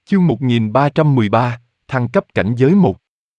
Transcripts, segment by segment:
Chương 1313, thăng cấp cảnh giới 1.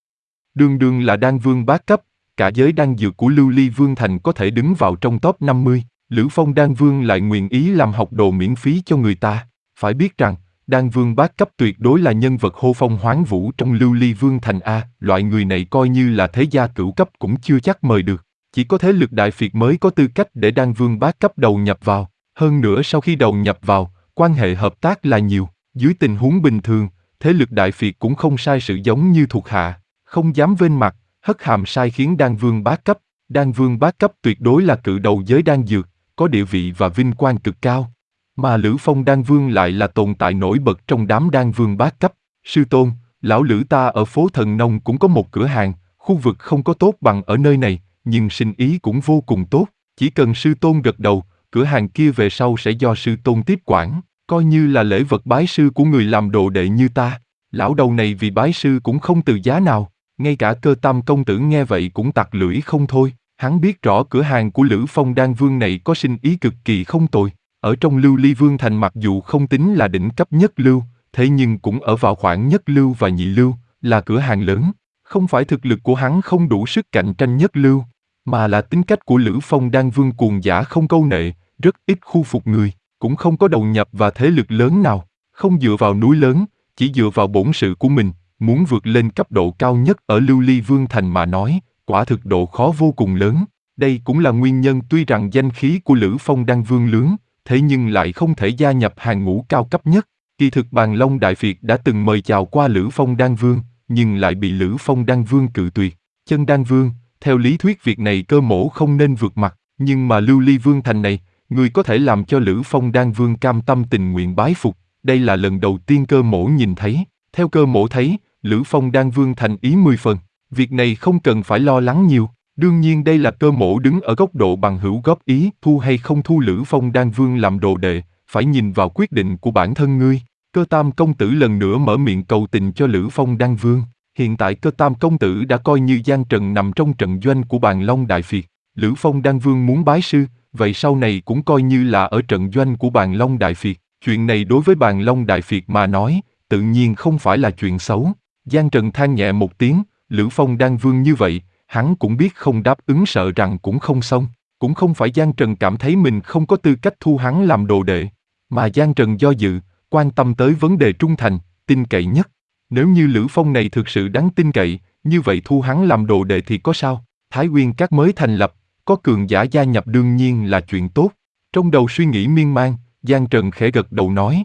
Đương đương là đan vương bát cấp, cả giới đan dược của Lưu Ly Vương Thành có thể đứng vào trong top 50, Lữ Phong đan vương lại nguyện ý làm học đồ miễn phí cho người ta. Phải biết rằng, đan vương bát cấp tuyệt đối là nhân vật hô phong hoán vũ trong Lưu Ly Vương Thành A, loại người này coi như là thế gia cửu cấp cũng chưa chắc mời được. Chỉ có thế lực đại phiệt mới có tư cách để đan vương bát cấp đầu nhập vào. Hơn nữa sau khi đầu nhập vào, quan hệ hợp tác là nhiều. Dưới tình huống bình thường, thế lực đại phiệt cũng không sai sự giống như thuộc hạ, không dám vênh mặt, hất hàm sai khiến đan vương bát cấp. Đan vương bát cấp tuyệt đối là cự đầu giới đan dược, có địa vị và vinh quang cực cao. Mà Lữ Phong đan vương lại là tồn tại nổi bật trong đám đan vương bát cấp. Sư tôn, lão Lữ ta ở phố Thần Nông cũng có một cửa hàng, khu vực không có tốt bằng ở nơi này, nhưng sinh ý cũng vô cùng tốt. Chỉ cần sư tôn gật đầu, cửa hàng kia về sau sẽ do sư tôn tiếp quản, coi như là lễ vật bái sư của người làm đồ đệ như ta. Lão đầu này vì bái sư cũng không từ giá nào, ngay cả Cơ Tam công tử nghe vậy cũng tặc lưỡi không thôi. Hắn biết rõ cửa hàng của Lữ Phong đan vương này có sinh ý cực kỳ không tồi. Ở trong Lưu Ly Vương Thành mặc dù không tính là đỉnh cấp nhất lưu, thế nhưng cũng ở vào khoảng nhất lưu và nhị lưu, là cửa hàng lớn. Không phải thực lực của hắn không đủ sức cạnh tranh nhất lưu, mà là tính cách của Lữ Phong đan vương cuồng dã không câu nệ, rất ít khu phục người, cũng không có đầu nhập và thế lực lớn nào, không dựa vào núi lớn, chỉ dựa vào bổn sự của mình, muốn vượt lên cấp độ cao nhất ở Lưu Ly Vương Thành mà nói, quả thực độ khó vô cùng lớn. Đây cũng là nguyên nhân tuy rằng danh khí của Lữ Phong đan vương lớn, thế nhưng lại không thể gia nhập hàng ngũ cao cấp nhất. Kỳ thực Bàn Long Đại Việt đã từng mời chào qua Lữ Phong đan vương, nhưng lại bị Lữ Phong đan vương cự tuyệt. Chân đan vương, theo lý thuyết việc này cơ mổ không nên vượt mặt, nhưng mà Lưu Ly Vương Thành này, người có thể làm cho Lữ Phong đan vương cam tâm tình nguyện bái phục, đây là lần đầu tiên cơ mổ nhìn thấy. Theo cơ mổ thấy, Lữ Phong đan vương thành ý 10 phần, việc này không cần phải lo lắng nhiều. Đương nhiên đây là cơ mổ đứng ở góc độ bằng hữu góp ý, thu hay không thu Lữ Phong đan vương làm đồ đệ, phải nhìn vào quyết định của bản thân ngươi. Cơ Tam công tử lần nữa mở miệng cầu tình cho Lữ Phong đan vương. Hiện tại Cơ Tam công tử đã coi như Giang Trần nằm trong trận doanh của Bàn Long Đại Việt. Lữ Phong đan vương muốn bái sư, vậy sau này cũng coi như là ở trận doanh của Bàn Long Đại Việt. Chuyện này đối với Bàn Long Đại Việt mà nói, tự nhiên không phải là chuyện xấu. Giang Trần than nhẹ một tiếng, Lữ Phong đan vương như vậy, hắn cũng biết không đáp ứng sợ rằng cũng không xong. Cũng không phải Giang Trần cảm thấy mình không có tư cách thu hắn làm đồ đệ, mà Giang Trần do dự, quan tâm tới vấn đề trung thành, tin cậy nhất. Nếu như Lữ Phong này thực sự đáng tin cậy, như vậy thu hắn làm đồ đệ thì có sao? Thái Nguyên Các mới thành lập, có cường giả gia nhập đương nhiên là chuyện tốt. Trong đầu suy nghĩ miên man, Giang Trần khẽ gật đầu nói.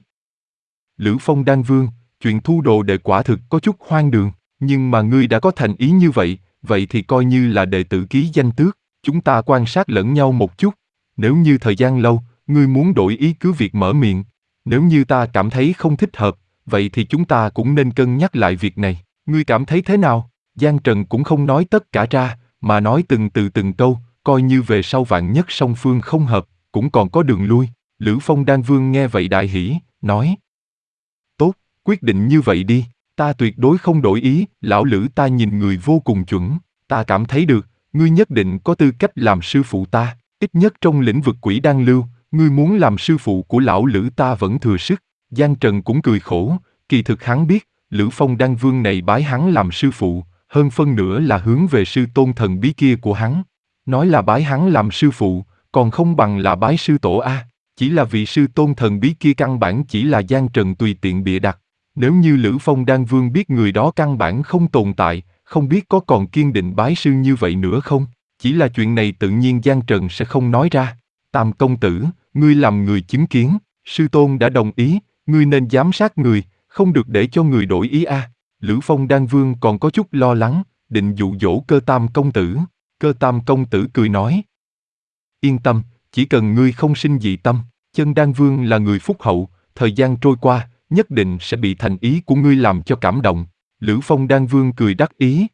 Lữ Phong đan vương, chuyện thu đồ đệ quả thực có chút hoang đường, nhưng mà ngươi đã có thành ý như vậy, vậy thì coi như là đệ tử ký danh tước, chúng ta quan sát lẫn nhau một chút. Nếu như thời gian lâu, ngươi muốn đổi ý cứ việc mở miệng. Nếu như ta cảm thấy không thích hợp, vậy thì chúng ta cũng nên cân nhắc lại việc này. Ngươi cảm thấy thế nào? Giang Trần cũng không nói tất cả ra, mà nói từng từ từng câu, coi như về sau vạn nhất song phương không hợp, cũng còn có đường lui. Lữ Phong đan vương nghe vậy đại hỉ, nói. Tốt, quyết định như vậy đi, ta tuyệt đối không đổi ý. Lão Lữ ta nhìn người vô cùng chuẩn, ta cảm thấy được, ngươi nhất định có tư cách làm sư phụ ta, ít nhất trong lĩnh vực quỷ đan lưu, ngươi muốn làm sư phụ của lão Lữ ta vẫn thừa sức. Giang Trần cũng cười khổ, kỳ thực hắn biết, Lữ Phong đan vương này bái hắn làm sư phụ, hơn phân nửa là hướng về sư tôn thần bí kia của hắn. Nói là bái hắn làm sư phụ, còn không bằng là bái sư tổ A, chỉ là vì sư tôn thần bí kia căn bản chỉ là Giang Trần tùy tiện bịa đặt. Nếu như Lữ Phong đan vương biết người đó căn bản không tồn tại, không biết có còn kiên định bái sư như vậy nữa không? Chỉ là chuyện này tự nhiên Giang Trần sẽ không nói ra. Tam công tử, ngươi làm người chứng kiến, sư tôn đã đồng ý, ngươi nên giám sát người, không được để cho người đổi ý a. Lữ Phong đan vương còn có chút lo lắng, định dụ dỗ Cơ Tam công tử. Cơ Tam công tử cười nói. Yên tâm, chỉ cần ngươi không sinh dị tâm, Chân đan vương là người phúc hậu, thời gian trôi qua, nhất định sẽ bị thành ý của ngươi làm cho cảm động. Lữ Phong đan vương cười đắc ý.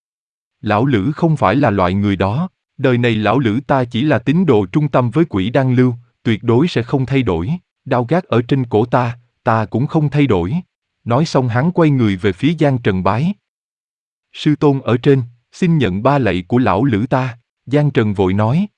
Lão Lữ không phải là loại người đó, đời này lão Lữ ta chỉ là tín đồ trung tâm với quỷ đan lưu, tuyệt đối sẽ không thay đổi, đao gác ở trên cổ ta cũng không thay đổi. Nói xong hắn quay người về phía Giang Trần bái. Sư tôn ở trên, xin nhận ba lạy của lão Lữ ta. Giang Trần vội nói.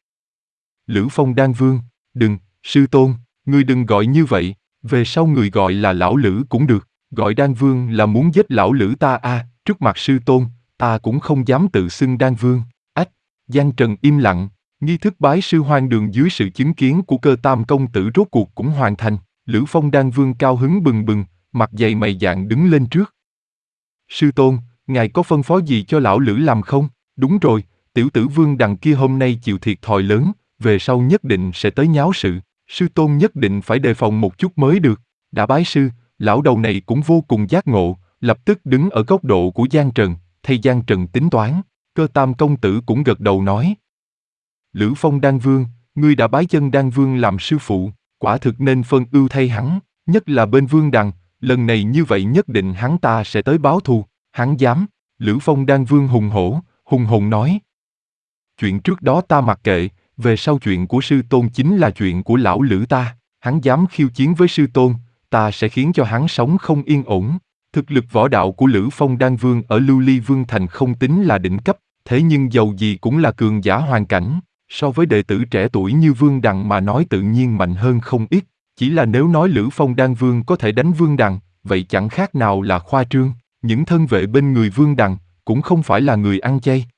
Lữ Phong đan vương, đừng, sư tôn, ngươi đừng gọi như vậy, về sau người gọi là lão Lữ cũng được. Gọi Đan Vương là muốn giết lão Lữ ta à, trước mặt sư tôn, ta cũng không dám tự xưng Đan Vương. Ách, Giang Trần im lặng, nghi thức bái sư hoang đường dưới sự chứng kiến của Cơ Tam công tử rốt cuộc cũng hoàn thành. Lữ Phong Đan Vương cao hứng bừng bừng, mặt dày mày dạn đứng lên trước. Sư tôn, ngài có phân phó gì cho lão Lữ làm không? Đúng rồi, tiểu tử Vương đằng kia hôm nay chịu thiệt thòi lớn, về sau nhất định sẽ tới nháo sự. Sư tôn nhất định phải đề phòng một chút mới được. Đã bái sư, lão đầu này cũng vô cùng giác ngộ, lập tức đứng ở góc độ của Giang Trần, thay Giang Trần tính toán. Cơ Tam công tử cũng gật đầu nói. Lữ Phong Đan Vương, ngươi đã bái chân Đan Vương làm sư phụ, quả thực nên phân ưu thay hắn, nhất là bên Vương đằng, lần này như vậy nhất định hắn ta sẽ tới báo thù. Hắn dám. Lữ Phong Đan Vương hùng hồn nói. Chuyện trước đó ta mặc kệ, về sau chuyện của sư tôn chính là chuyện của lão Lữ ta, hắn dám khiêu chiến với sư tôn, ta sẽ khiến cho hắn sống không yên ổn. Thực lực võ đạo của Lữ Phong Đan Vương ở Lưu Ly Vương Thành không tính là đỉnh cấp, thế nhưng dầu gì cũng là cường giả hoàn cảnh, so với đệ tử trẻ tuổi như Vương Đằng mà nói tự nhiên mạnh hơn không ít, chỉ là nếu nói Lữ Phong Đan Vương có thể đánh Vương Đằng, vậy chẳng khác nào là khoa trương, những thân vệ bên người Vương Đằng cũng không phải là người ăn chay.